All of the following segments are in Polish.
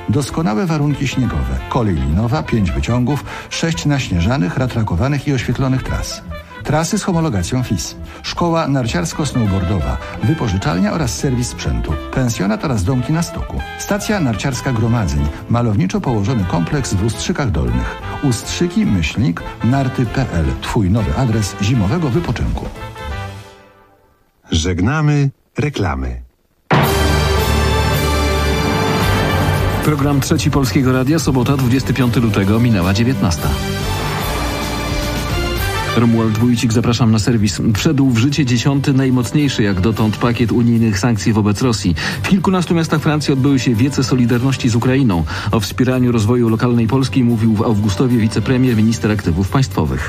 Doskonałe warunki śniegowe, kolej linowa, 5 wyciągów, 6 naśnieżanych, ratrakowanych i oświetlonych tras. Trasy z homologacją FIS, szkoła narciarsko-snowboardowa, wypożyczalnia oraz serwis sprzętu, pensjonat oraz domki na stoku, stacja narciarska Gromadzeń, malowniczo położony kompleks w Ustrzykach Dolnych. Ustrzyki-narty.pl. Twój nowy adres zimowego wypoczynku. Żegnamy reklamy. Program Trzeci Polskiego Radia, sobota 25 lutego, minęła 19. Romuald Wójcik, zapraszam na serwis. Wszedł w życie 10. najmocniejszy jak dotąd pakiet unijnych sankcji wobec Rosji. W kilkunastu miastach Francji odbyły się wiece solidarności z Ukrainą. O wspieraniu rozwoju lokalnej Polski mówił w Augustowie wicepremier, minister aktywów państwowych.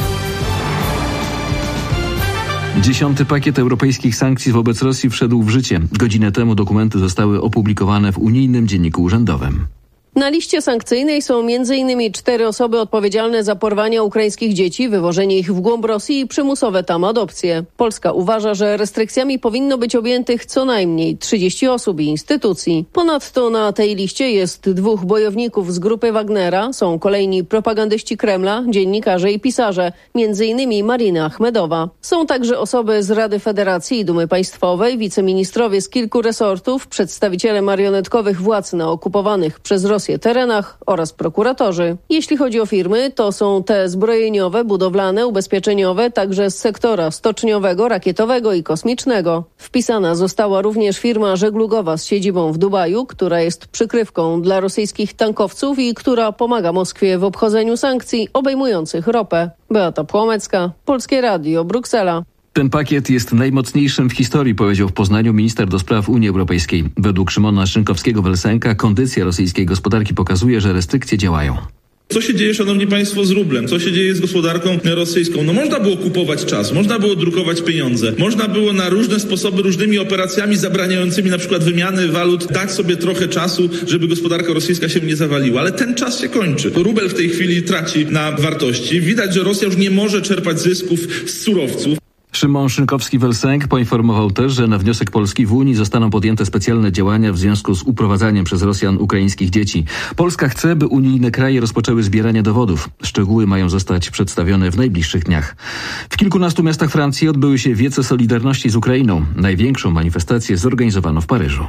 10. pakiet europejskich sankcji wobec Rosji wszedł w życie. Godzinę temu dokumenty zostały opublikowane w unijnym dzienniku urzędowym. Na liście sankcyjnej są m.in. 4 osoby odpowiedzialne za porwania ukraińskich dzieci, wywożenie ich w głąb Rosji i przymusowe tam adopcje. Polska uważa, że restrykcjami powinno być objętych co najmniej 30 osób i instytucji. Ponadto na tej liście jest 2 bojowników z grupy Wagnera, są kolejni propagandyści Kremla, dziennikarze i pisarze, m.in. Marina Achmedowa. Są także osoby z Rady Federacji i Dumy Państwowej, wiceministrowie z kilku resortów, przedstawiciele marionetkowych władz na okupowanych przez Rosję terenach oraz prokuratorzy. Jeśli chodzi o firmy, to są te zbrojeniowe, budowlane, ubezpieczeniowe, także z sektora stoczniowego, rakietowego i kosmicznego. Wpisana została również firma żeglugowa z siedzibą w Dubaju, która jest przykrywką dla rosyjskich tankowców i która pomaga Moskwie w obchodzeniu sankcji obejmujących ropę. Beata Płomecka, Polskie Radio, Bruksela. Ten pakiet jest najmocniejszym w historii, powiedział w Poznaniu minister do spraw Unii Europejskiej. Według Szymona Szynkowskiego-Welsenka kondycja rosyjskiej gospodarki pokazuje, że restrykcje działają. Co się dzieje, szanowni państwo, z rublem? Co się dzieje z gospodarką rosyjską? No można było kupować czas, można było drukować pieniądze, można było na różne sposoby, różnymi operacjami zabraniającymi na przykład wymiany walut dać sobie trochę czasu, żeby gospodarka rosyjska się nie zawaliła. Ale ten czas się kończy. Rubel w tej chwili traci na wartości. Widać, że Rosja już nie może czerpać zysków z surowców. Szymon Szynkowski-Welsenk poinformował też, że na wniosek Polski w Unii zostaną podjęte specjalne działania w związku z uprowadzaniem przez Rosjan ukraińskich dzieci. Polska chce, by unijne kraje rozpoczęły zbieranie dowodów. Szczegóły mają zostać przedstawione w najbliższych dniach. W kilkunastu miastach Francji odbyły się wiece solidarności z Ukrainą. Największą manifestację zorganizowano w Paryżu.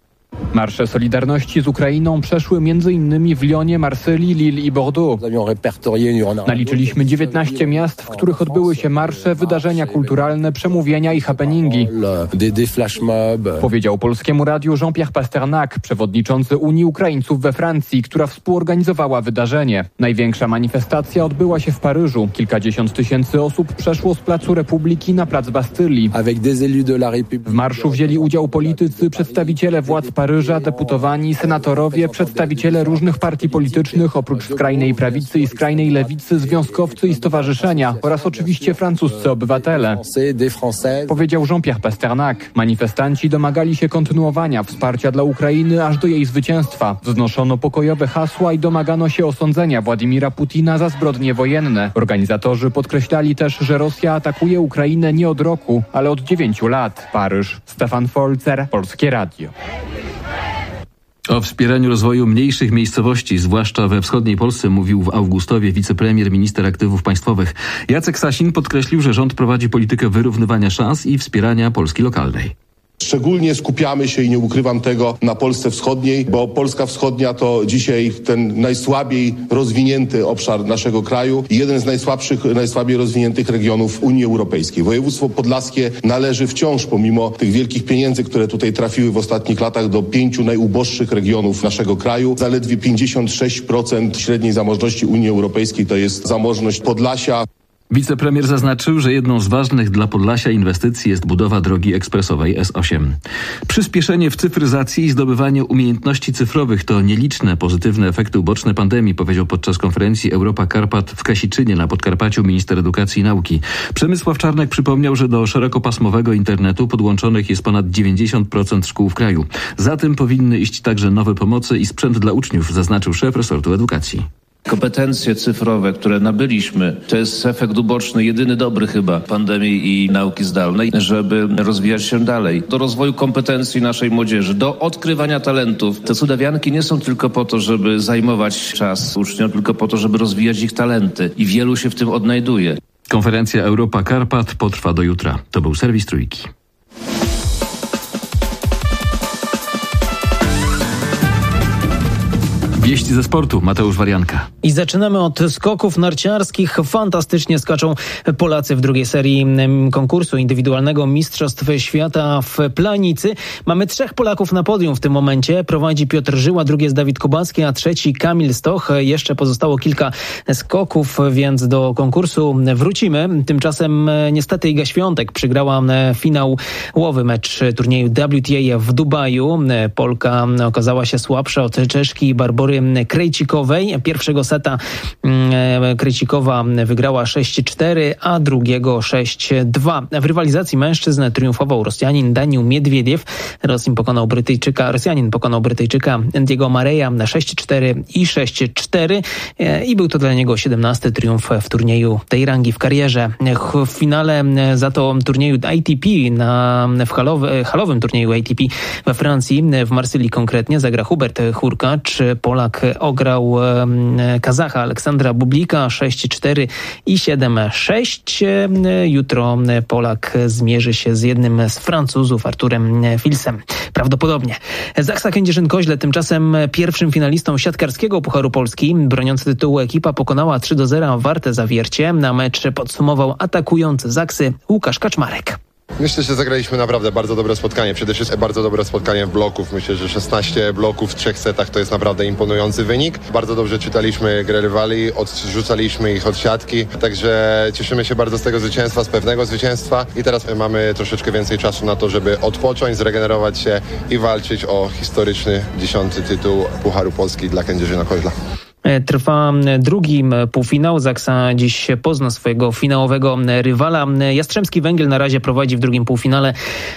Marsze Solidarności z Ukrainą przeszły m.in. w Lyonie, Marsylii, Lille i Bordeaux. Naliczyliśmy 19 miast, w których odbyły się marsze, wydarzenia kulturalne, przemówienia i happeningi. Powiedział Polskiemu Radiu Jean-Pierre Pasternak, przewodniczący Unii Ukraińców we Francji, która współorganizowała wydarzenie. Największa manifestacja odbyła się w Paryżu. Kilkadziesiąt tysięcy osób przeszło z Placu Republiki na Plac Bastylii. W marszu wzięli udział politycy, przedstawiciele władz Paryża, deputowani, senatorowie, przedstawiciele różnych partii politycznych, oprócz skrajnej prawicy i skrajnej lewicy, związkowcy i stowarzyszenia oraz oczywiście francuscy obywatele. Powiedział Jean-Pierre Pasternak. Manifestanci domagali się kontynuowania wsparcia dla Ukrainy aż do jej zwycięstwa. Wznoszono pokojowe hasła i domagano się osądzenia Władimira Putina za zbrodnie wojenne. Organizatorzy podkreślali też, że Rosja atakuje Ukrainę nie od roku, ale od 9 lat. Paryż. Stefan Folzer, Polskie Radio. O wspieraniu rozwoju mniejszych miejscowości, zwłaszcza we wschodniej Polsce, mówił w Augustowie wicepremier, minister aktywów państwowych. Jacek Sasin podkreślił, że rząd prowadzi politykę wyrównywania szans i wspierania Polski lokalnej. Szczególnie skupiamy się, i nie ukrywam tego, na Polsce Wschodniej, bo Polska Wschodnia to dzisiaj ten najsłabiej rozwinięty obszar naszego kraju i jeden z najsłabiej rozwiniętych regionów Unii Europejskiej. Województwo podlaskie należy wciąż, pomimo tych wielkich pieniędzy, które tutaj trafiły w ostatnich latach, do 5 najuboższych regionów naszego kraju. Zaledwie 56% średniej zamożności Unii Europejskiej to jest zamożność Podlasia. Wicepremier zaznaczył, że jedną z ważnych dla Podlasia inwestycji jest budowa drogi ekspresowej S8. Przyspieszenie w cyfryzacji i zdobywanie umiejętności cyfrowych to nieliczne pozytywne efekty uboczne pandemii, powiedział podczas konferencji Europa Karpat w Kasiczynie na Podkarpaciu minister edukacji i nauki. Przemysław Czarnek przypomniał, że do szerokopasmowego internetu podłączonych jest ponad 90% szkół w kraju. Za tym powinny iść także nowe pomocy i sprzęt dla uczniów, zaznaczył szef resortu edukacji. Kompetencje cyfrowe, które nabyliśmy, to jest efekt uboczny, jedyny dobry chyba pandemii i nauki zdalnej, żeby rozwijać się dalej. Do rozwoju kompetencji naszej młodzieży, do odkrywania talentów. Te cudawianki nie są tylko po to, żeby zajmować czas uczniom, tylko po to, żeby rozwijać ich talenty. I wielu się w tym odnajduje. Konferencja Europa Karpat potrwa do jutra. To był serwis Trójki. Wieści ze sportu, Mateusz Warianka. I zaczynamy od skoków narciarskich. Fantastycznie skaczą Polacy w drugiej serii konkursu indywidualnego Mistrzostw Świata w Planicy. Mamy 3 Polaków na podium w tym momencie. Prowadzi Piotr Żyła, drugi jest Dawid Kubacki, a trzeci Kamil Stoch. Jeszcze pozostało kilka skoków, więc do konkursu wrócimy. Tymczasem niestety Iga Świątek przegrała finałowy mecz turnieju WTA w Dubaju. Polka okazała się słabsza od Czeszki Barbory Krejcikowej. Pierwszego seta Krejcikowa wygrała 6-4, a drugiego 6-2. W rywalizacji mężczyzn triumfował Rosjanin Daniil Miedwiediew. Rosjanin pokonał Brytyjczyka Diego Mareya na 6-4 i 6-4 i był to dla niego 17. triumf w turnieju tej rangi w karierze. W finale za to turnieju ATP, w halowym turnieju ATP we Francji, w Marsylii konkretnie, zagra Hubert Hurkacz. Polak ograł Kazacha Aleksandra Bublika 6-4 i 7-6. Jutro Polak zmierzy się z jednym z Francuzów, Arturem Filsem. Prawdopodobnie. Zachsa Kędzierzyn-Koźle tymczasem pierwszym finalistą siatkarskiego Pucharu Polski. Broniący tytułu ekipa pokonała 3-0 Wartę Zawiercie. Na mecz podsumował atakujący Zaksy Łukasz Kaczmarek. Myślę, że zagraliśmy naprawdę bardzo dobre spotkanie. Przede wszystkim bardzo dobre spotkanie bloków. Myślę, że 16 bloków w 3 setach to jest naprawdę imponujący wynik. Bardzo dobrze czytaliśmy grę rywali, odrzucaliśmy ich od siatki. Także cieszymy się bardzo z tego zwycięstwa, z pewnego zwycięstwa. I teraz mamy troszeczkę więcej czasu na to, żeby odpocząć, zregenerować się i walczyć o historyczny 10. tytuł Pucharu Polski dla Kędzierzyna-Koźla. Trwa drugi półfinał. Zaksa dziś pozna swojego finałowego rywala. Jastrzębski Węgiel na razie prowadzi w drugim półfinale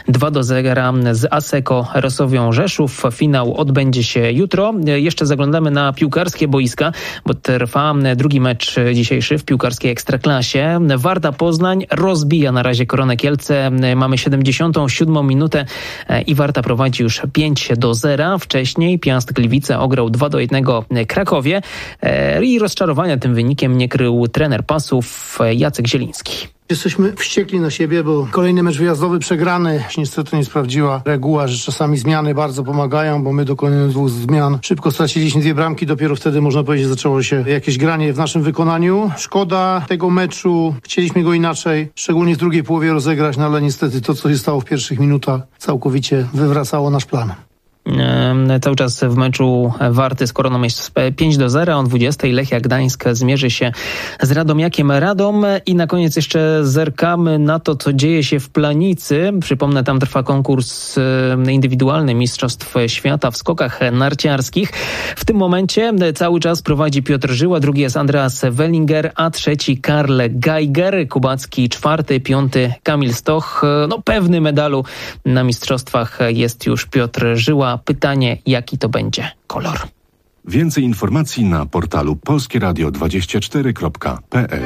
2-0 z Asseco Rosowią Rzeszów. Finał odbędzie się jutro. Jeszcze zaglądamy na piłkarskie boiska, bo trwa drugi mecz dzisiejszy w piłkarskiej Ekstraklasie. Warta Poznań rozbija na razie Koronę Kielce. Mamy 77 minutę i Warta prowadzi już 5-0. Wcześniej Piast Gliwice ograł 2-1 Krakowie. I rozczarowania tym wynikiem nie krył trener Pasów Jacek Zieliński. Jesteśmy wściekli na siebie, bo kolejny mecz wyjazdowy przegrany. Niestety nie sprawdziła reguła, że czasami zmiany bardzo pomagają, bo my dokonując 2 zmian szybko straciliśmy 2 bramki. Dopiero wtedy, można powiedzieć, zaczęło się jakieś granie w naszym wykonaniu. Szkoda tego meczu. Chcieliśmy go inaczej, szczególnie w drugiej połowie rozegrać, no ale niestety to, co się stało w pierwszych minutach, całkowicie wywracało nasz plan. Cały czas w meczu Warty z Koroną jest 5-0. O 20:00 Lechia Gdańsk zmierzy się z Radomiakiem Radom. I na koniec jeszcze zerkamy na to, co dzieje się w Planicy. Przypomnę, tam trwa konkurs indywidualny Mistrzostw Świata w skokach narciarskich. W tym momencie cały czas prowadzi Piotr Żyła, drugi jest Andreas Wellinger, a trzeci Karl Geiger. Kubacki 4., 5. Kamil Stoch. Pewny medalu na mistrzostwach jest już Piotr Żyła. Pytanie, jaki to będzie kolor? Więcej informacji na portalu polskieradio24.pl.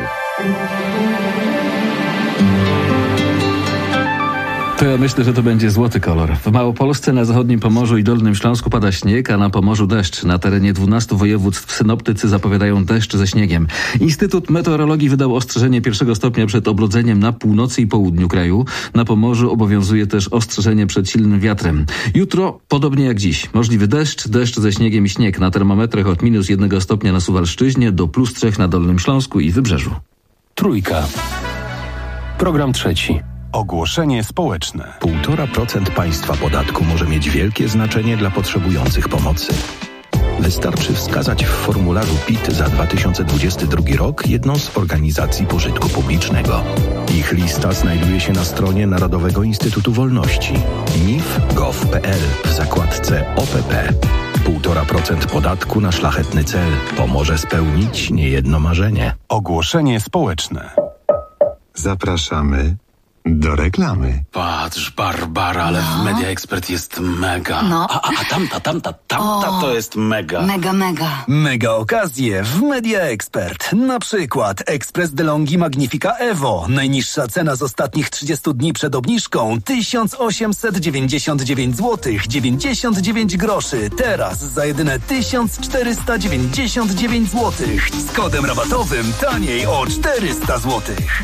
To ja myślę, że to będzie złoty kolor. W Małopolsce, na zachodnim Pomorzu i Dolnym Śląsku pada śnieg, a na Pomorzu deszcz. Na terenie 12 województw synoptycy zapowiadają deszcz ze śniegiem. Instytut Meteorologii wydał ostrzeżenie 1. stopnia przed oblodzeniem na północy i południu kraju. Na Pomorzu obowiązuje też ostrzeżenie przed silnym wiatrem. Jutro, podobnie jak dziś, możliwy deszcz ze śniegiem i śnieg. Na termometrach od -1 stopnia na Suwalszczyźnie do +3 na Dolnym Śląsku i Wybrzeżu. Trójka. Program 3. Ogłoszenie społeczne. 1,5% państwa podatku może mieć wielkie znaczenie dla potrzebujących pomocy. Wystarczy wskazać w formularzu PIT za 2022 rok jedną z organizacji pożytku publicznego. Ich lista znajduje się na stronie Narodowego Instytutu Wolności nif.gov.pl w zakładce OPP. 1,5% podatku na szlachetny cel pomoże spełnić niejedno marzenie. Ogłoszenie społeczne. Zapraszamy do reklamy. Patrz, Barbara, ale w Media Expert jest mega. No. A tamta to jest mega. Mega. Mega okazje w Media Expert. Na przykład Express DeLonghi Magnifica Evo. Najniższa cena z ostatnich 30 dni przed obniżką 1899 zł 99 groszy. Teraz za jedyne 1499 zł. Z kodem rabatowym taniej o 400 zł.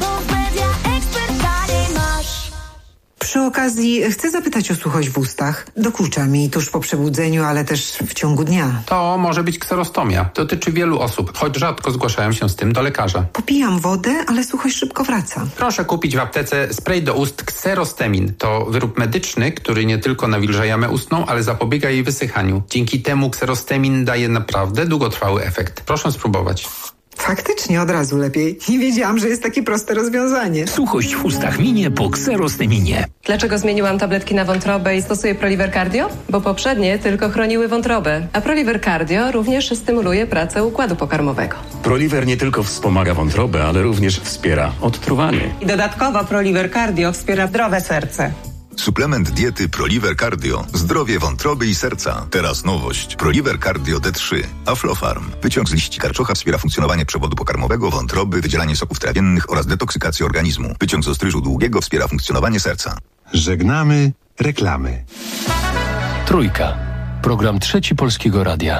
Przy okazji chcę zapytać o suchość w ustach. Dokucza mi tuż po przebudzeniu, ale też w ciągu dnia. To może być kserostomia. Dotyczy wielu osób, choć rzadko zgłaszają się z tym do lekarza. Popijam wodę, ale suchość szybko wraca. Proszę kupić w aptece spray do ust Kserostemin. To wyrób medyczny, który nie tylko nawilża jamę ustną, ale zapobiega jej wysychaniu. Dzięki temu Kserostemin daje naprawdę długotrwały efekt. Proszę spróbować. Faktycznie od razu lepiej. Nie wiedziałam, że jest takie proste rozwiązanie. Suchość w ustach minie po Kserosteminie. Dlaczego zmieniłam tabletki na wątrobę i stosuję Proliver Cardio? Bo poprzednie tylko chroniły wątrobę, a Proliver Cardio również stymuluje pracę układu pokarmowego. Proliver nie tylko wspomaga wątrobę, ale również wspiera odtruwanie. I dodatkowo Proliver Cardio wspiera zdrowe serce. Suplement diety Proliver Cardio. Zdrowie wątroby i serca. Teraz nowość. Proliver Cardio D3. Aflofarm. Wyciąg z liści karczocha wspiera funkcjonowanie przewodu pokarmowego, wątroby, wydzielanie soków trawiennych oraz detoksykację organizmu. Wyciąg z ostryżu długiego wspiera funkcjonowanie serca. Żegnamy reklamy. Trójka. Program Trzeci Polskiego Radia.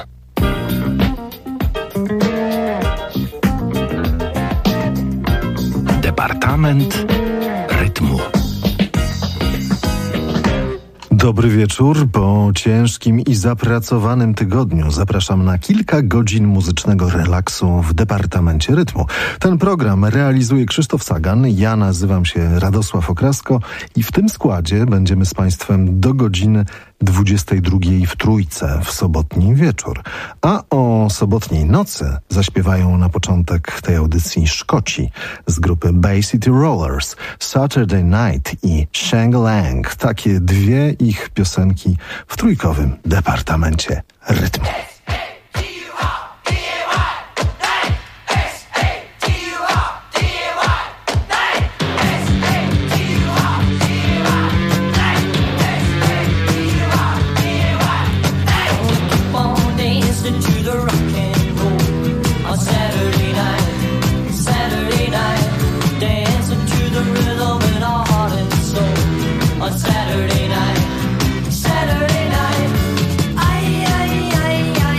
Departament Rytmu. Dobry wieczór. Po ciężkim i zapracowanym tygodniu zapraszam na kilka godzin muzycznego relaksu w Departamencie Rytmu. Ten program realizuje Krzysztof Sagan, ja nazywam się Radosław Okrasko i w tym składzie będziemy z Państwem do godziny 22 w Trójce w sobotni wieczór. A o sobotniej nocy zaśpiewają na początek tej audycji Szkoci z grupy Bay City Rollers, Saturday Night i Shang-Lang. Takie dwie ich piosenki w trójkowym Departamencie Rytmu. Saturday night, ay, ay, ay, ay.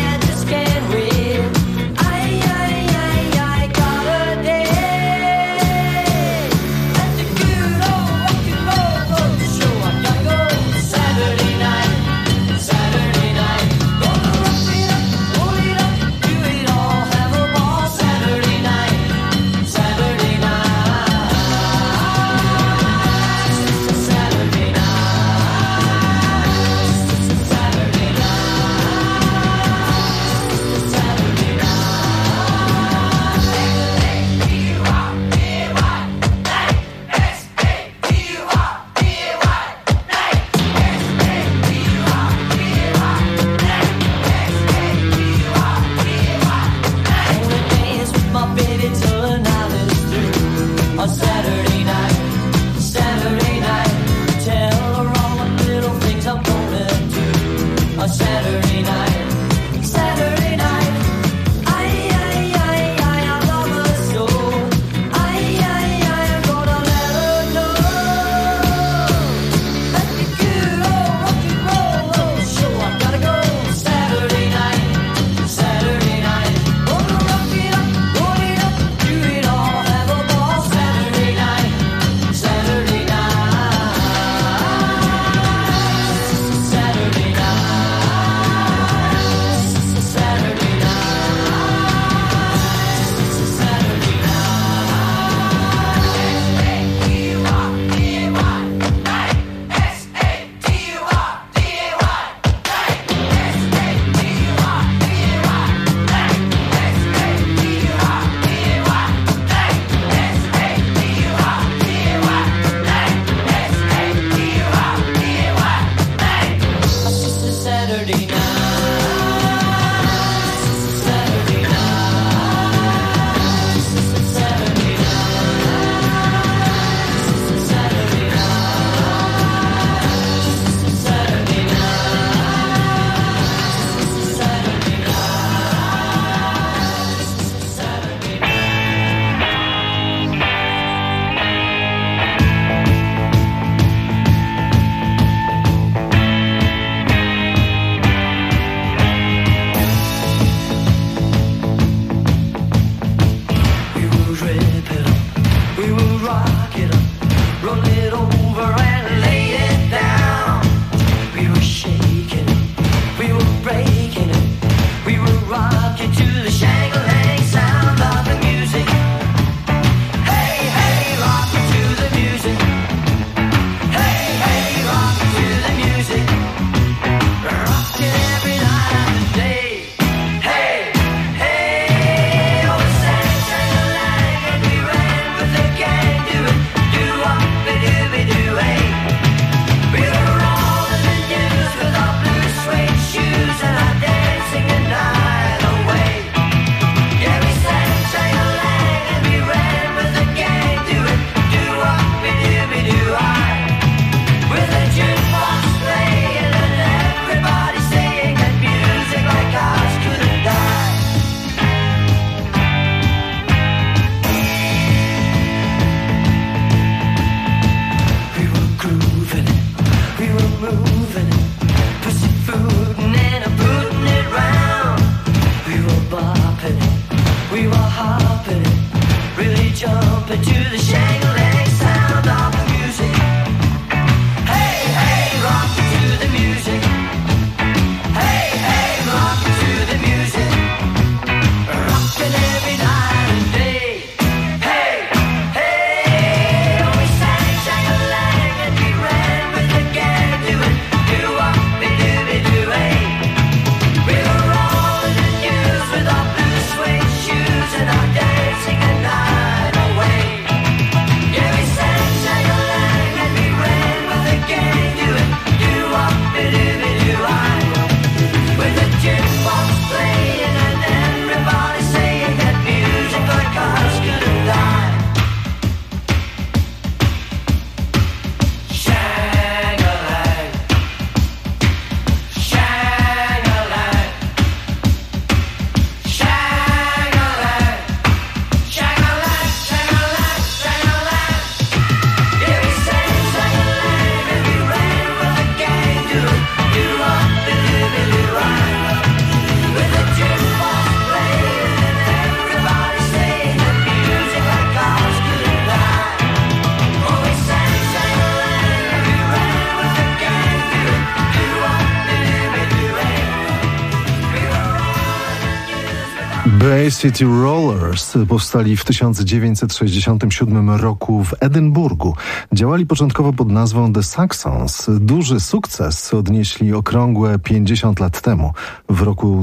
Bay City Rollers powstali w 1967 roku w Edynburgu. Działali początkowo pod nazwą The Saxons. Duży sukces odnieśli okrągłe 50 lat temu. W roku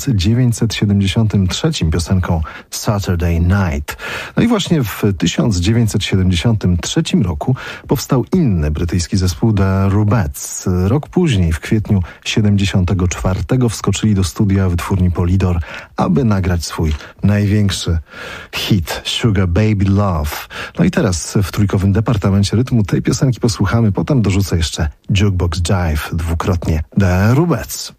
1973 piosenką Saturday Night. No i właśnie w 1973 roku powstał inny brytyjski zespół The Rubettes. Rok później, w kwietniu 1974 wskoczyli do studia wytwórni Polydor, aby nagrać swój największy hit Sugar Baby Love. No i teraz w trójkowym departamencie rytmu tej piosenki posłuchamy, potem dorzucę jeszcze Jukebox Jive, dwukrotnie The Rubettes.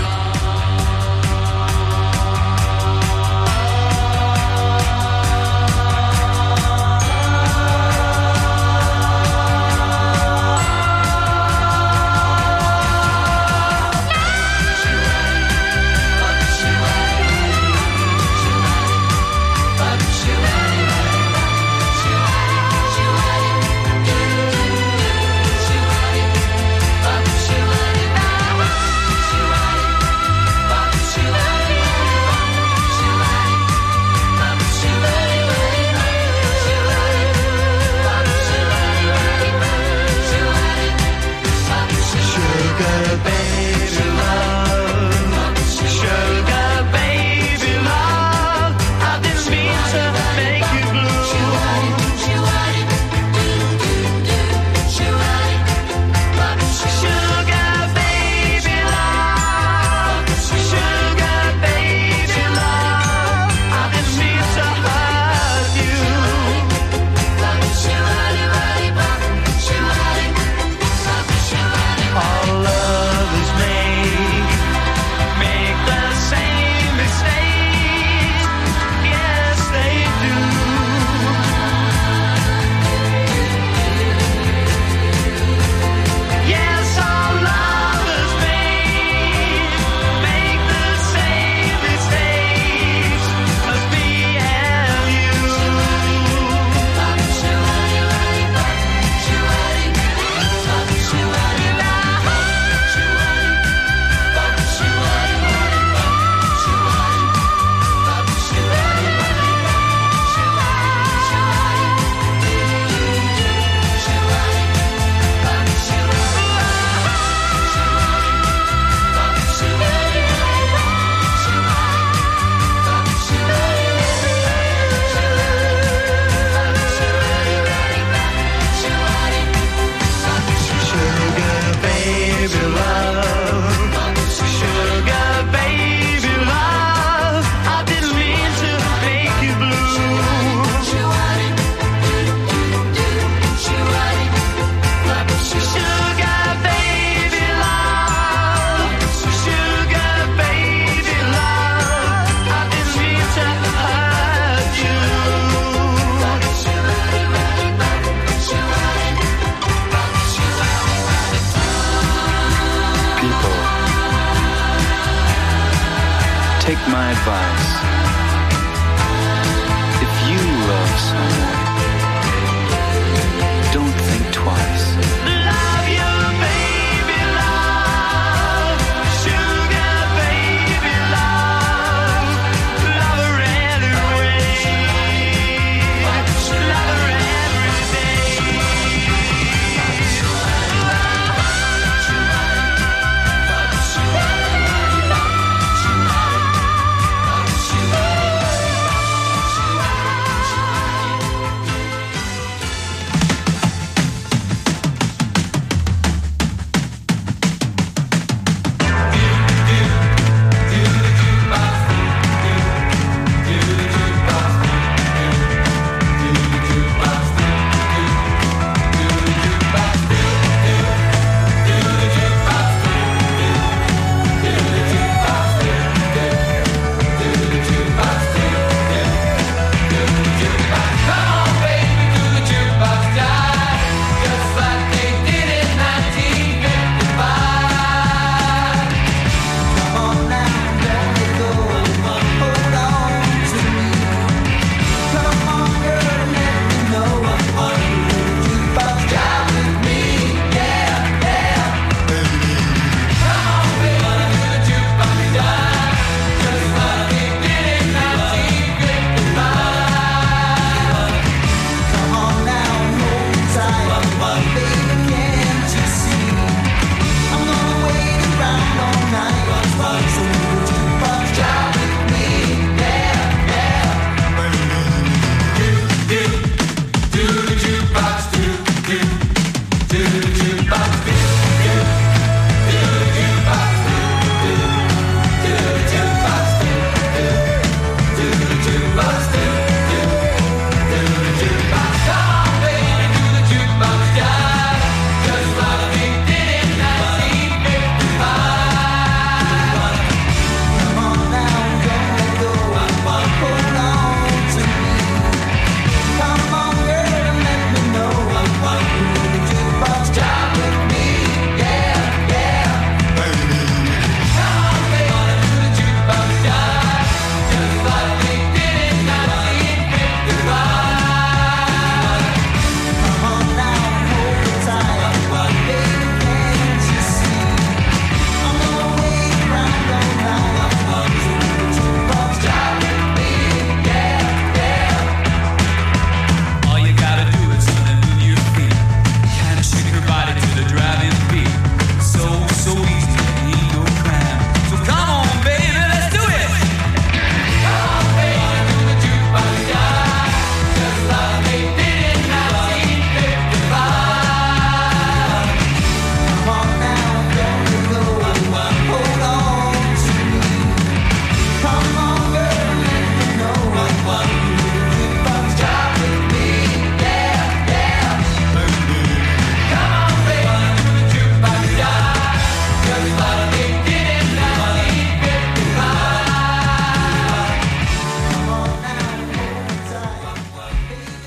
Take my advice. If you love someone,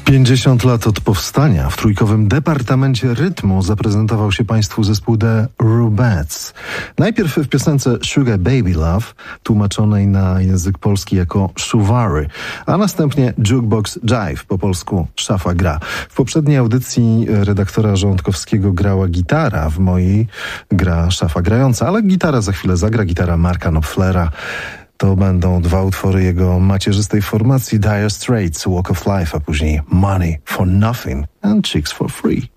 50 lat od powstania w trójkowym Departamencie Rytmu zaprezentował się Państwu zespół The Rubettes. Najpierw w piosence Sugar Baby Love, tłumaczonej na język polski jako Szuwary, a następnie Jukebox Jive, po polsku Szafa gra. W poprzedniej audycji redaktora Żołądkowskiego grała gitara, w mojej gra szafa grająca, ale gitara za chwilę zagra, gitara Marka Knopflera. To będą dwa utwory jego macierzystej formacji Dire Straits, Walk of Life, a później Money for Nothing and Chicks for Free.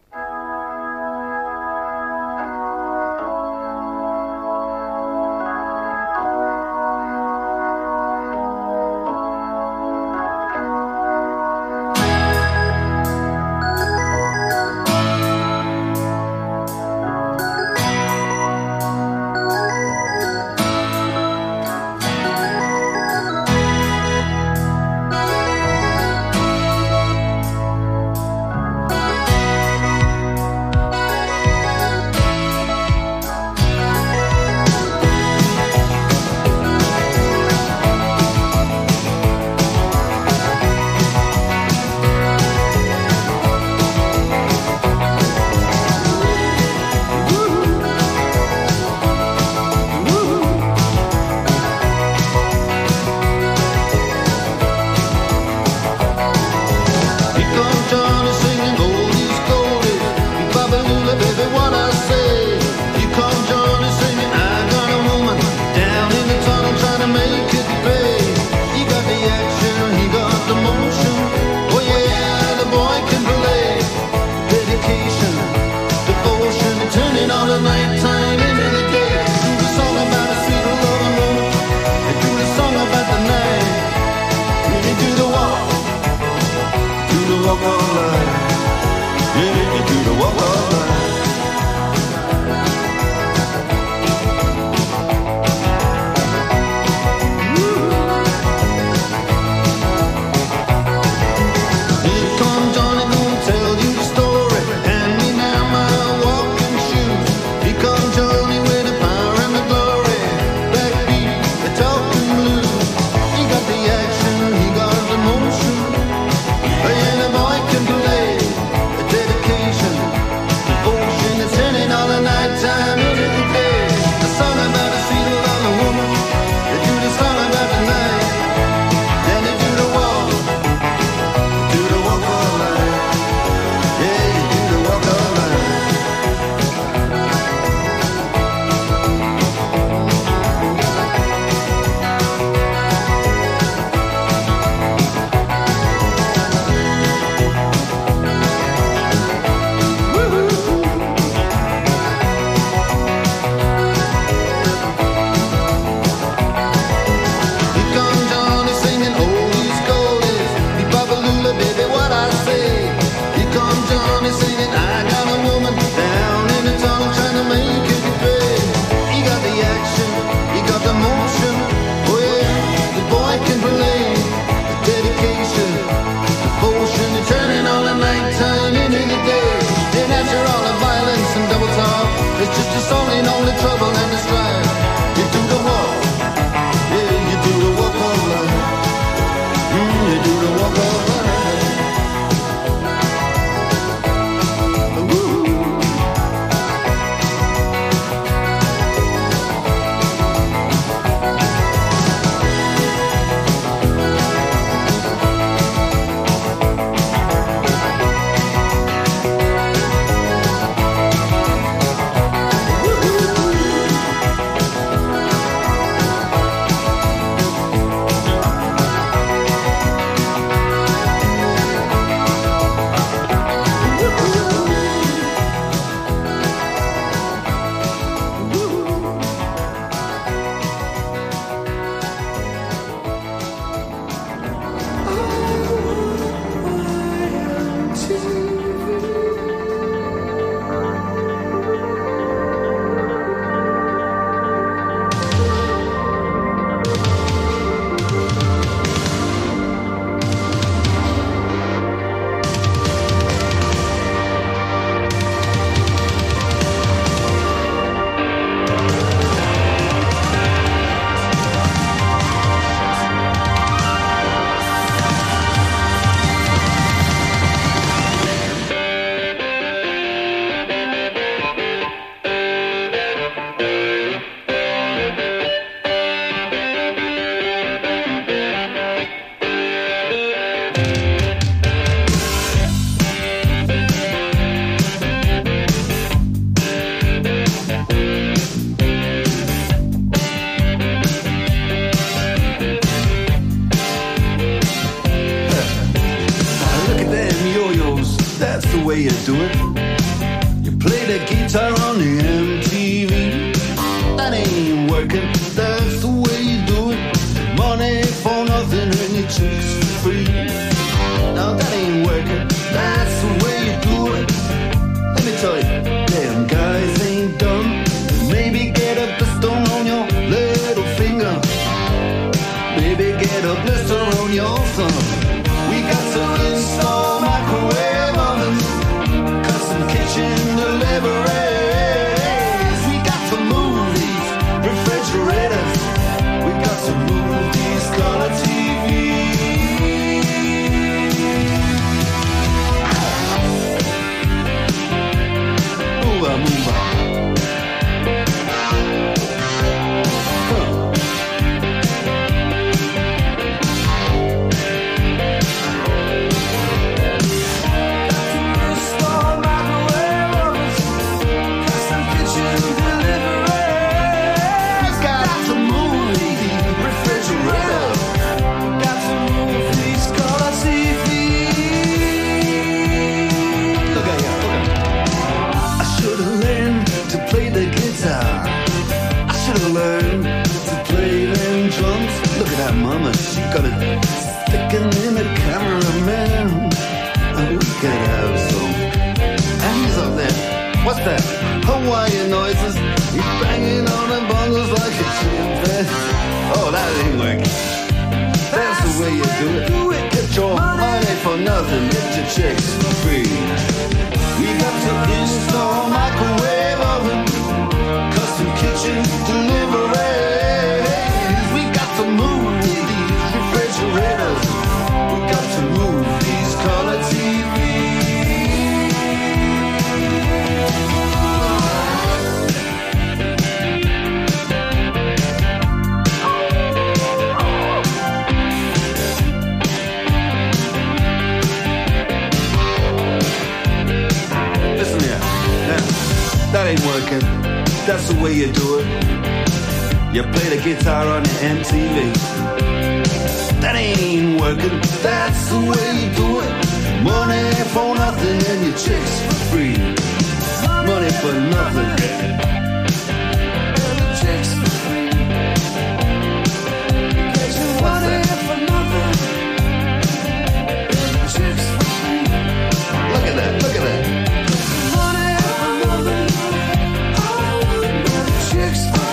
maybe get a blister on your thumb. We got to install microwave ovens, custom kitchen deliveries. We got to move these refrigerators. We got to move these color TVs. Move on, move on. Mama, she got it sticking in the cameraman. And we could have some. And he's up there. What's that? Hawaiian noises. He's banging on the bongos like a chimpanzee. Oh, that ain't working. That's the way you do it. Get your money for nothing. Get your chicks for free. We got to install microwave oven, custom kitchen deliveries. We got to move refrigerators. We got to move these color Listen here, now, that ain't working. That's the way you do it. You play the guitar on the MTV. That ain't working, that's the way you do it. Money for nothing and your chicks for free. Money for nothing. Chicks for free. Money for nothing. Chicks for free. Look at that, look at that. Money for nothing. Chicks for free.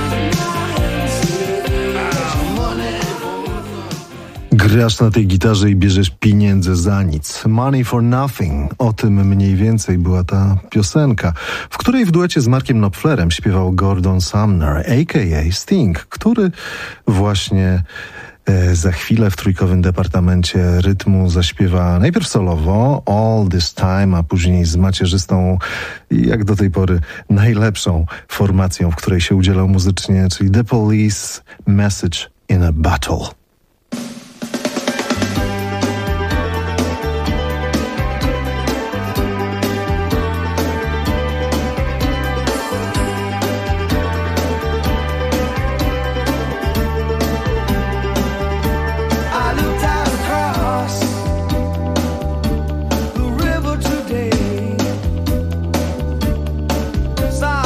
Grasz na tej gitarze i bierzesz pieniądze za nic. Money for nothing. O tym mniej więcej była ta piosenka, w której w duecie z Markiem Knopflerem śpiewał Gordon Sumner, a.k.a. Sting, który właśnie za chwilę w Trójkowym Departamencie Rytmu zaśpiewa najpierw solowo All This Time, a później z macierzystą, jak do tej pory najlepszą formacją, w której się udzielał muzycznie, czyli The Police, Message in a Bottle.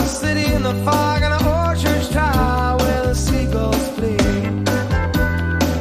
Fog and a old church tower where the seagulls play.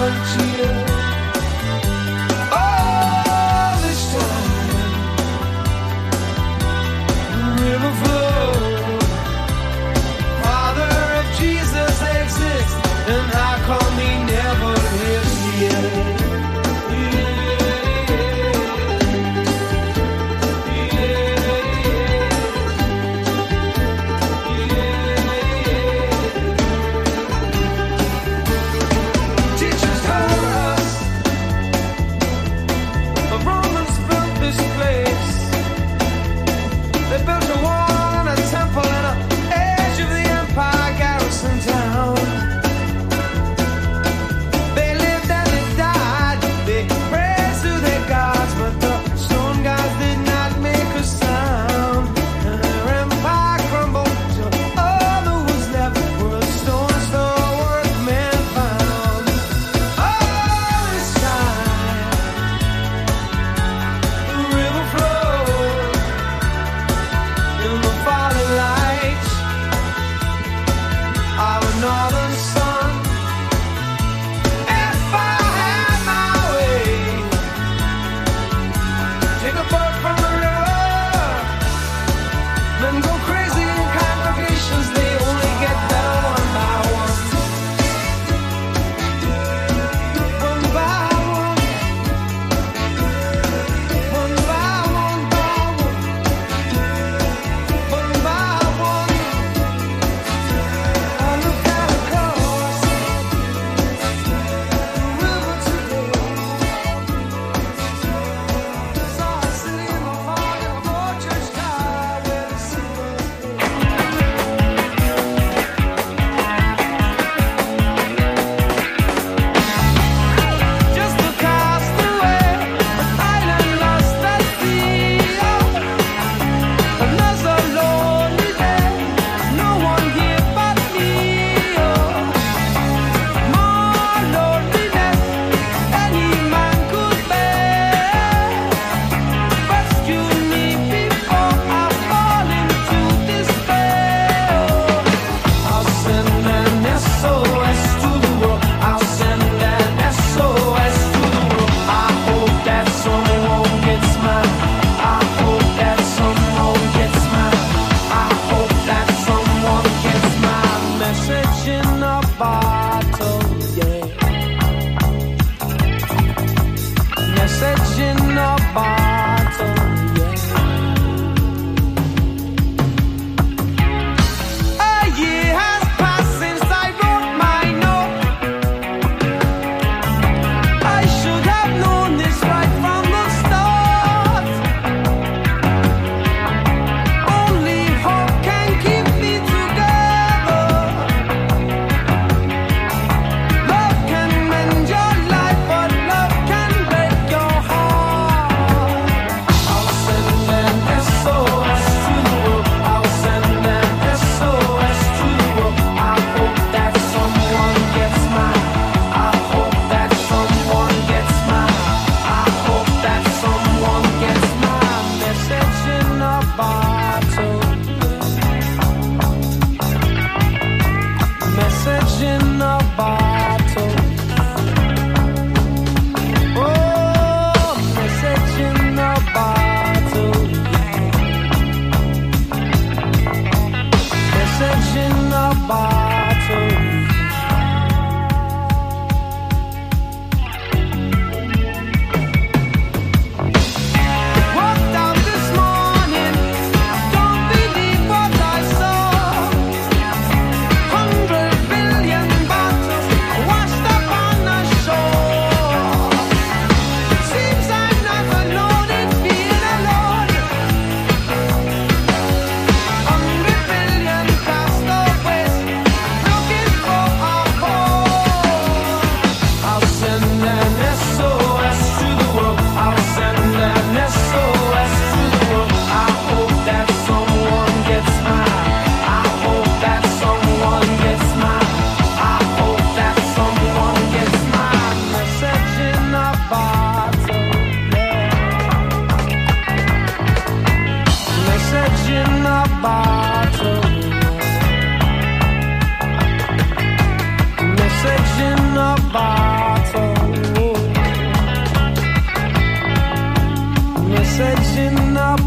Teachers told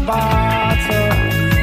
bottle.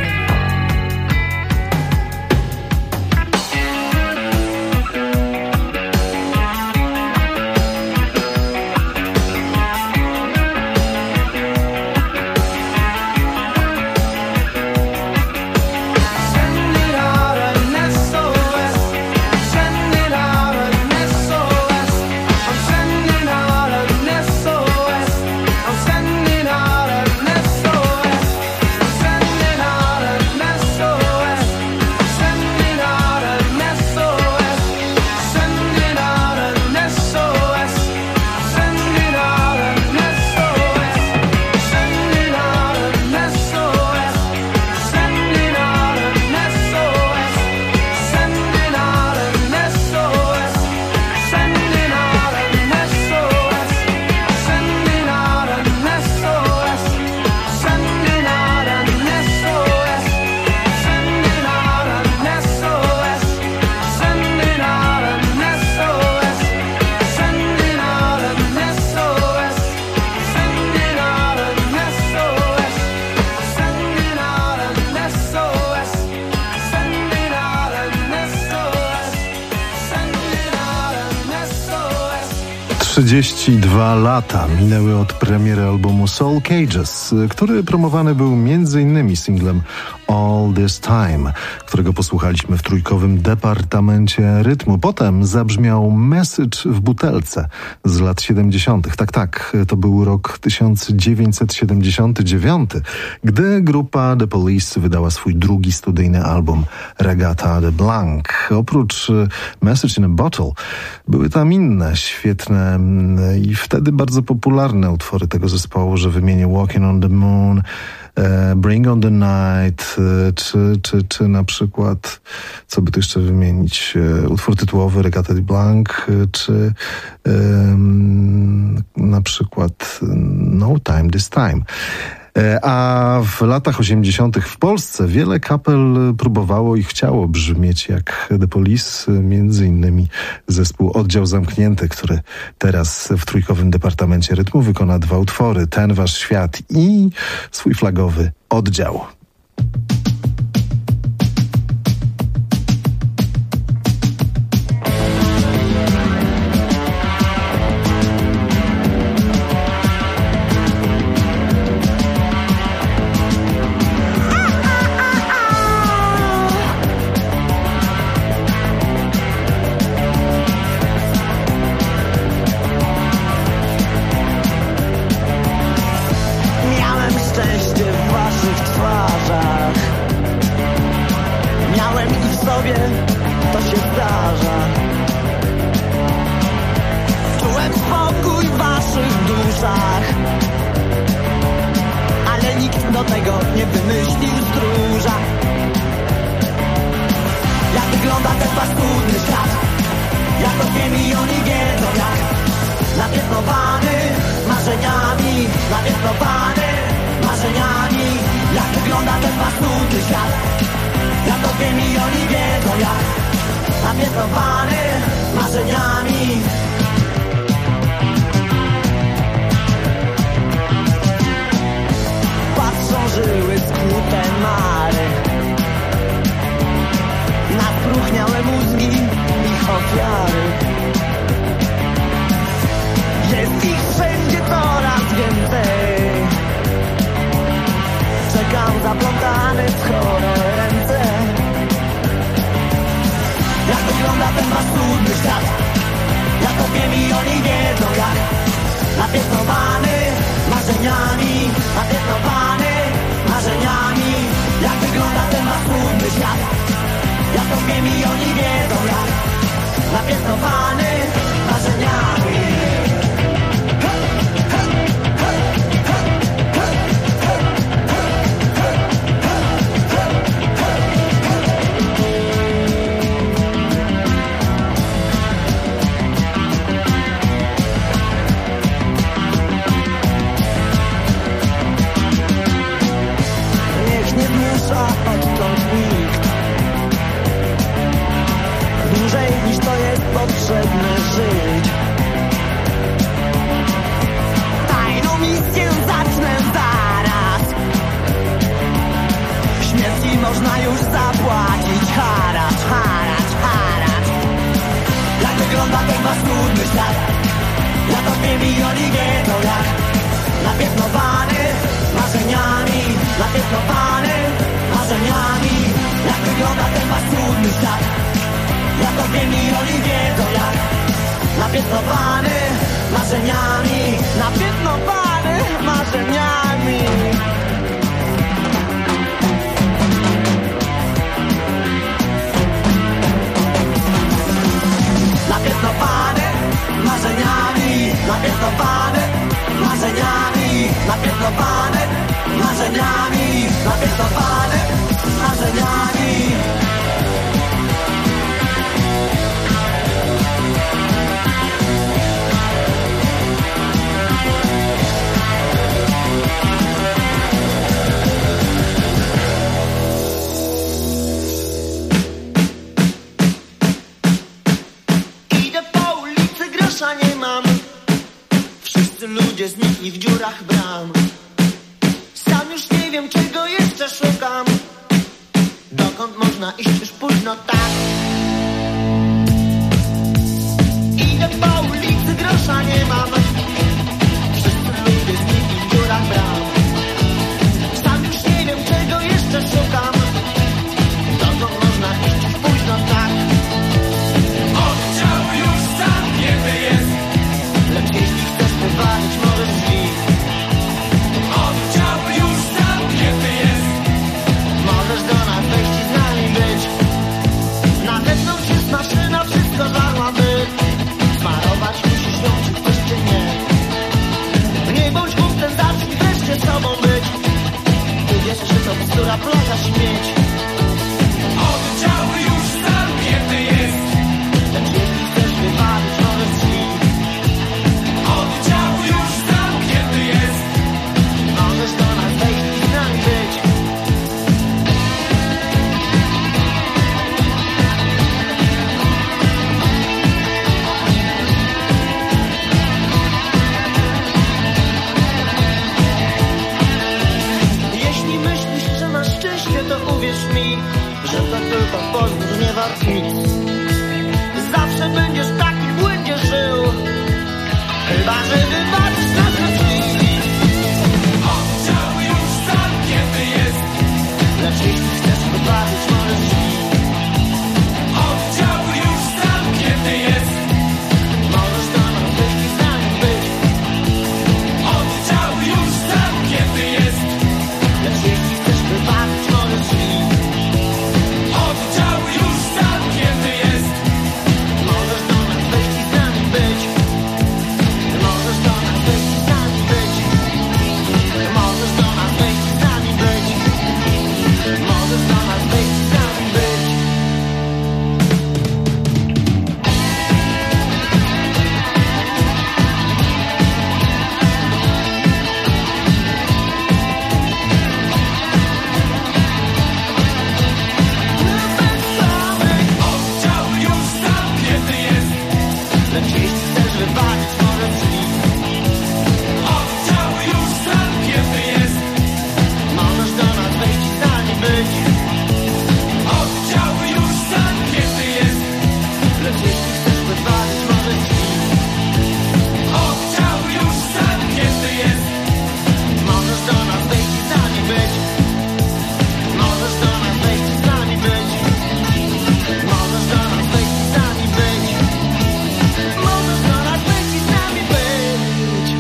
– 32 lata minęły od premiery albumu Soul Cages, który promowany był m.in. singlem All This Time, którego posłuchaliśmy w trójkowym Departamencie Rytmu. Potem zabrzmiał Message w butelce z lat 70. Tak, to był rok 1979, gdy grupa The Police wydała swój drugi studyjny album Regatta de Blanc. Oprócz Message in a Bottle były tam inne świetne i wtedy bardzo popularne utwory tego zespołu, że wymienię Walking on the Moon, Bring on the Night, czy na przykład, co by tu jeszcze wymienić, utwór tytułowy Regatta de Blanc, czy na przykład No Time This Time. A w latach 80. w Polsce wiele kapel próbowało i chciało brzmieć jak The Police, między innymi zespół Oddział Zamknięty, który teraz w trójkowym Departamencie Rytmu wykona dwa utwory, Ten Wasz Świat i swój flagowy Oddział. Dłużej niż to jest potrzebne żyć. milioni wiedzą jak napiętnowany marzeniami, napiętnowany marzeniami. Jak wygląda ten wasz trudny świat? Jako 2 milioni wiedzą jak napiętnowany marzeniami, napiętnowany marzeniami. Napiętnowany marzeniami, napiętnowany marzeniami, napiętnowany marzeniami, napiętnowany marzeniami. Nie mam. Wszyscy ludzie znikli w dziurach bram. Sam już nie wiem, czego jeszcze szukam. Dokąd można iść, już późno tak. Idę po ulicy, grosza nie mam. Wszyscy ludzie znikli w dziurach bram. Sam już nie wiem, czego jeszcze szukam. Dokąd można iść, już późno tak. Oddział już zamknięty jest. Lecz jeśli chcesz wywalić, możesz drzwi. Oddział już zamknięty jest. Możesz do nas wejść i z nami być. Na zewnątrz jest maszyna, wszystko żarłaby. Smarować musisz ją, czy chcesz, czy nie. Nie bądź głupcem, zacznij wreszcie sobą być. Ty wiesz, że to bzdura, plaża, śmieć. Oddział już zamknięty jest. Lecz jeśli chcesz wywalić, możesz drzwi. Oddział już zamknięty jest. Możesz do nas wejść i z nami być. Jeśli myślisz, że masz szczęście, to uwierz mi, że to tylko pozór, nie wart nic. Zawsze będziesz w takim błędzie żył, chyba że wybaczysz nasze drzwi. Oddział już zamknięty jest. Lecz jeśli chcesz wybawić, możesz drzwi. Oddział już zamknięty jest. Możesz do nas wejść i z nami być. Oddział już zamknięty jest. Lecz jeśli chcesz wybawić, możesz drzwi. Oddział już zamknięty jest. Możesz do nas wejść i z nami być. Możesz do nas wejść i z nami być. Możesz do nas wejść i z nami być. Możesz do nas wejść i z nami być. Oddział już zamknięty jest. Lecz jeśli chcesz wywalić, możesz drzwi. Oddział już zamknięty jest. Możesz do nas wejść i z nami być. Oddział już zamknięty jest. Lecz jeśli chcesz wywalić, możesz drzwi. Oddział już zamknięty jest. Możesz do nas wejść i z nami być. Możesz do nas wejść i z nami być. Możesz do nas wejść i z nami być. Możesz do nas wejść i z nami być.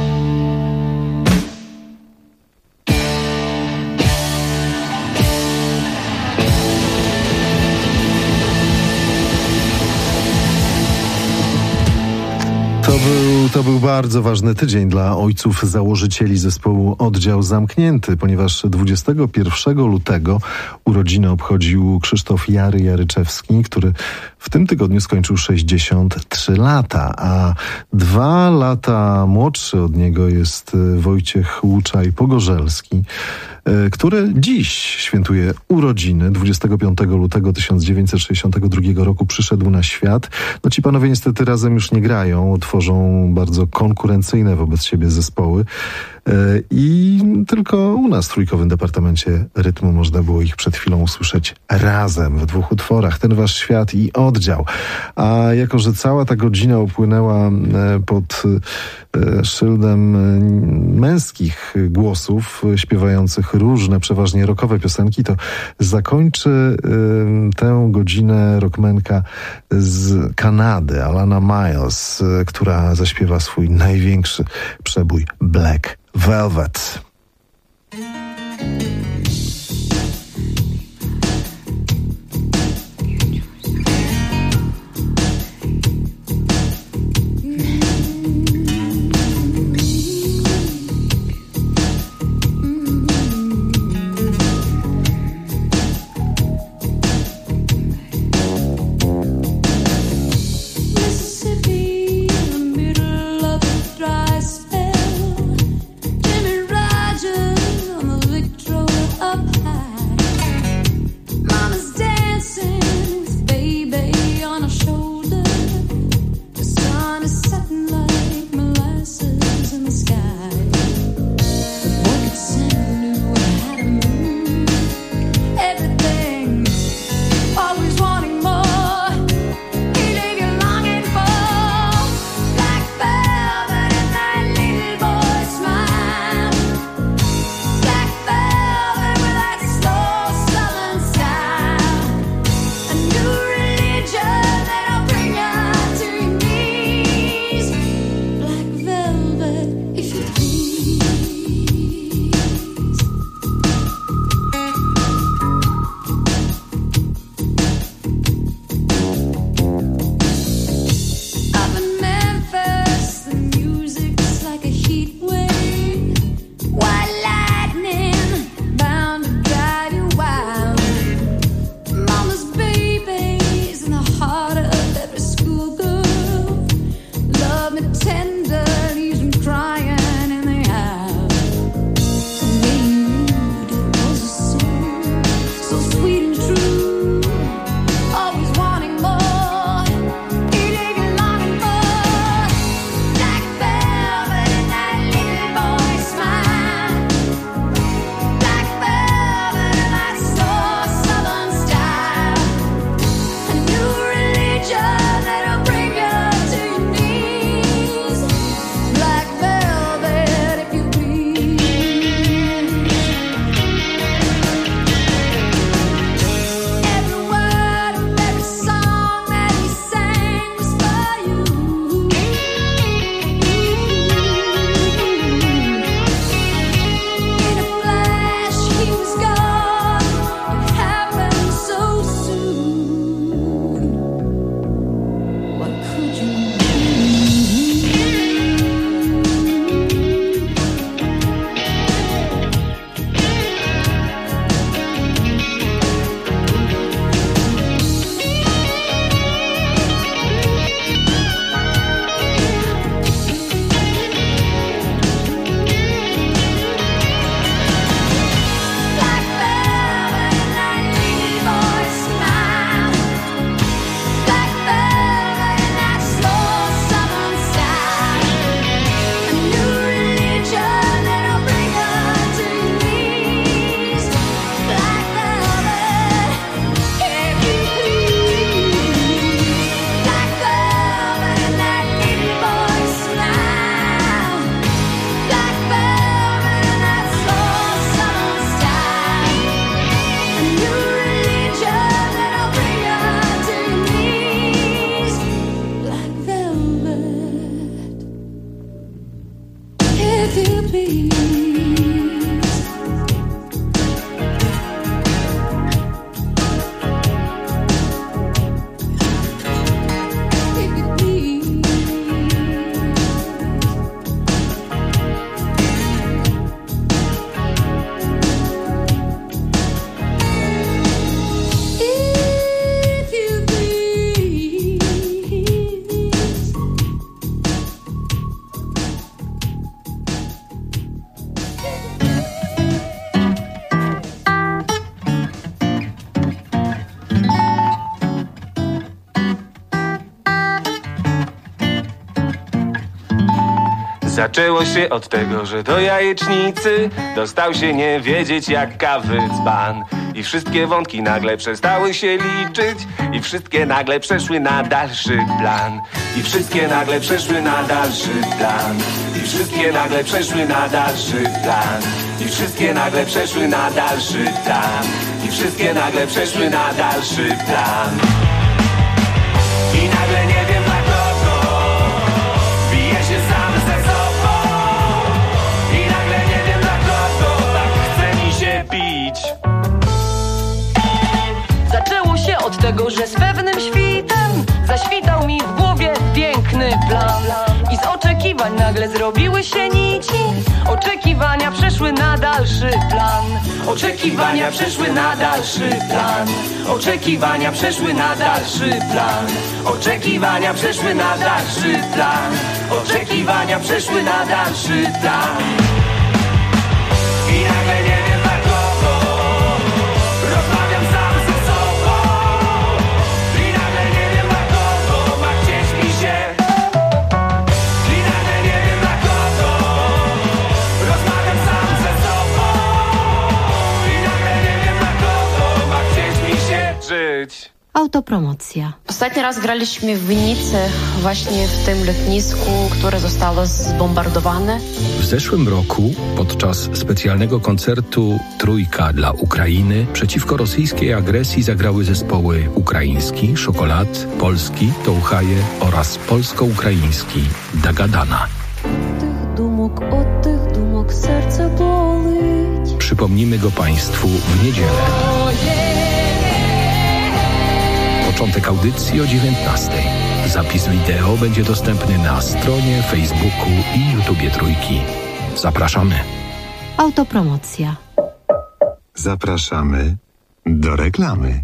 To był bardzo ważny tydzień dla ojców założycieli zespołu Oddział Zamknięty, ponieważ 21 lutego urodziny obchodził Krzysztof Jary-Jaryczewski, który w tym tygodniu skończył 63 lata, a 2 lata młodszy od niego jest Wojciech Łuczaj-Pogorzelski, który dziś świętuje urodziny. 25 lutego 1962 roku przyszedł na świat. No ci panowie niestety razem już nie grają, tworzą bardzo konkurencyjne wobec siebie zespoły. I tylko u nas w Trójkowym Departamencie Rytmu można było ich przed chwilą usłyszeć razem w 2 utworach. Ten wasz świat i oddział. A jako, że cała ta godzina upłynęła pod szyldem męskich głosów śpiewających różne, przeważnie rockowe piosenki, to zakończy tę godzinę rockmenka z Kanady, Alana Miles, która zaśpiewa swój największy przebój Black Velvet. Zaczęło się od tego, że do jajecznicy dostał się nie wiedzieć jak kawy dzban. I wszystkie wątki nagle przestały się liczyć i wszystkie nagle przeszły na dalszy plan. I wszystkie nagle przeszły na dalszy plan. I wszystkie nagle przeszły na dalszy plan. I wszystkie nagle przeszły na dalszy plan. I wszystkie nagle przeszły na dalszy plan. I nagle nie wiem dla kogo bije się sam ze sobą. I nagle nie wiem dla kogo tak chce mi się pić. Zaczęło się od tego, że z pewnym świtem zaświtał mi w głowie piękny plan. I z oczekiwań nagle zrobiły się nici. Oczekiwania przeszły na dalszy plan. Oczekiwania przeszły na dalszy plan. Oczekiwania przeszły na dalszy plan. Oczekiwania przeszły na dalszy plan. Oczekiwania przeszły na dalszy plan. I nagle nie wiem dla kogo rozmawiam sam ze sobą. I nagle nie wiem dla kogo ma gdzieś mi się. I nagle nie wiem dla kogo rozmawiam sam ze sobą. I nagle nie wiem dla kogo ma gdzieś mi się żyć. Autopromocja. Ostatni raz graliśmy w Winnicy, właśnie w tym lotnisku, które zostało zbombardowane. W zeszłym roku, podczas specjalnego koncertu Trójka dla Ukrainy, przeciwko rosyjskiej agresji zagrały zespoły ukraiński, Szokolad, polski, Touchaje oraz polsko-ukraiński Dagadana. Od tych dumok serce boli. Przypomnimy go Państwu w niedzielę. Początek audycji o 19:00. Zapis wideo będzie dostępny na stronie Facebooku i YouTubie Trójki. Zapraszamy. Autopromocja. Zapraszamy do reklamy.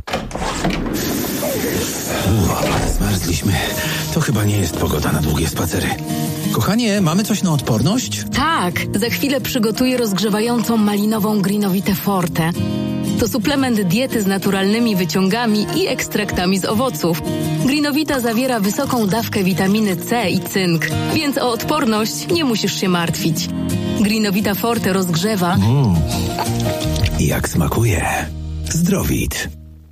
Zmarzliśmy. To chyba nie jest pogoda na długie spacery. Kochanie, mamy coś na odporność? Tak, za chwilę przygotuję rozgrzewającą malinową Greenovitę Forte. To suplement diety z naturalnymi wyciągami i ekstraktami z owoców. Greenovita zawiera wysoką dawkę witaminy C i cynk, więc o odporność nie musisz się martwić. Greenovita Forte rozgrzewa. Jak smakuje. Zdrowit.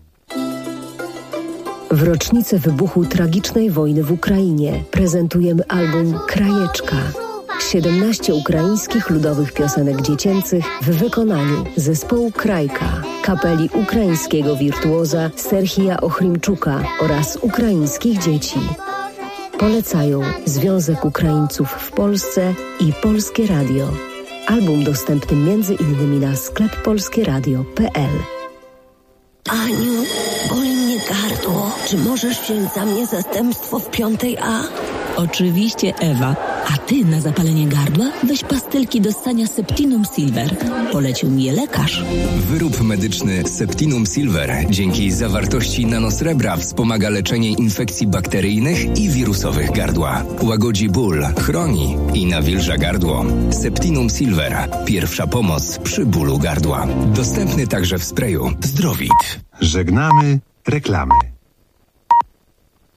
W rocznicę wybuchu tragicznej wojny w Ukrainie prezentujemy album Krajeczka. 17 ukraińskich ludowych piosenek dziecięcych w wykonaniu zespołu Krajka, kapeli ukraińskiego wirtuoza Serhija Ochrimczuka oraz ukraińskich dzieci. Polecają Związek Ukraińców w Polsce i Polskie Radio. Album dostępny m.in. na skleppolskieradio.pl. Aniu, boli mnie gardło. Czy możesz wziąć za mnie zastępstwo w 5A? Oczywiście, Ewa. A ty na zapalenie gardła weź pastylki do ssania Septinum Silver. Polecił mi je lekarz. Wyrób medyczny Septinum Silver dzięki zawartości nanosrebra wspomaga leczenie infekcji bakteryjnych i wirusowych gardła. Łagodzi ból, chroni i nawilża gardło. Septinum Silver. Pierwsza pomoc przy bólu gardła. Dostępny także w sprayu Zdrowit. Żegnamy reklamy.